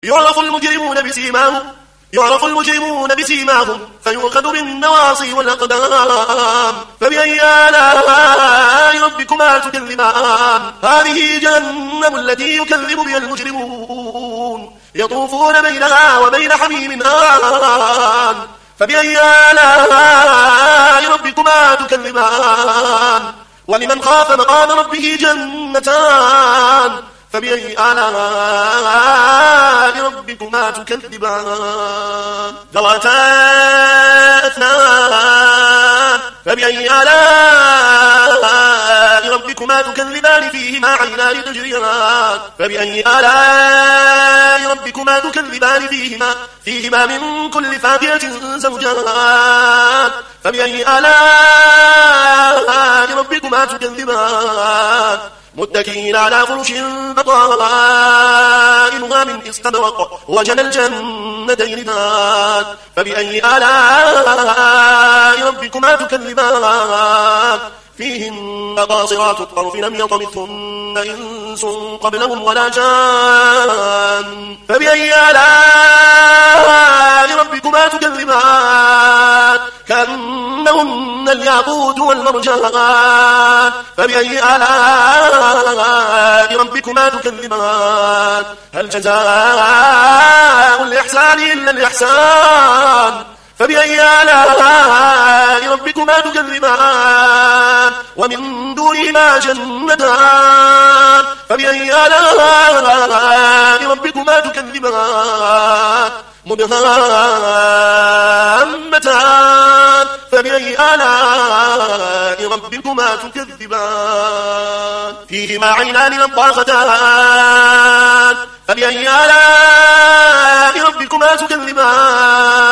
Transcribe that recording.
يعرف المجرمون بسيماهم فيؤخذ بالنواصي والأقدام. فبأي آلاء ربكما تكذبان. هذه جهنم التي يكذب بها المجرمون يطوفون بينها وبين حميم آن. فبأي آلاء ربكما تكذبان. ولمن خاف مقام ربه جنتان. فبأي آلاء ربكما تكذبان. ذواتا أثنان. فبأي آلاء ربكما تكذبان فيهما عينان تجريان. فبأي آلاء ربكما تكذبان فيهما من كل فاكهة زوجان. فبأي آلاء ربكما تكذبان. متكئين على فرش بطائنها من استبرق وجنى الجنتين دان. فبأي آلاء ربكما تكذبان. فيهن قاصرات الطرف لم يطمثهن إنس قبلهم ولا جان. فبأي آلاء ربكما تكذبان. كأنهن الياقوت والمرجان. فبأي آلاء ربكما تكذبان. هل جزاء الإحسان إلا الإحسان. فبأي آلاء ربكما تكذبان. ومن دونهما جنتان. فبأي آلاء ربكما تكذبان. مدهامتان. فبأي آلاء ربكما تكذبان. فيهما عينان نضاختان. فبأي آلاء ربكما تكذبان.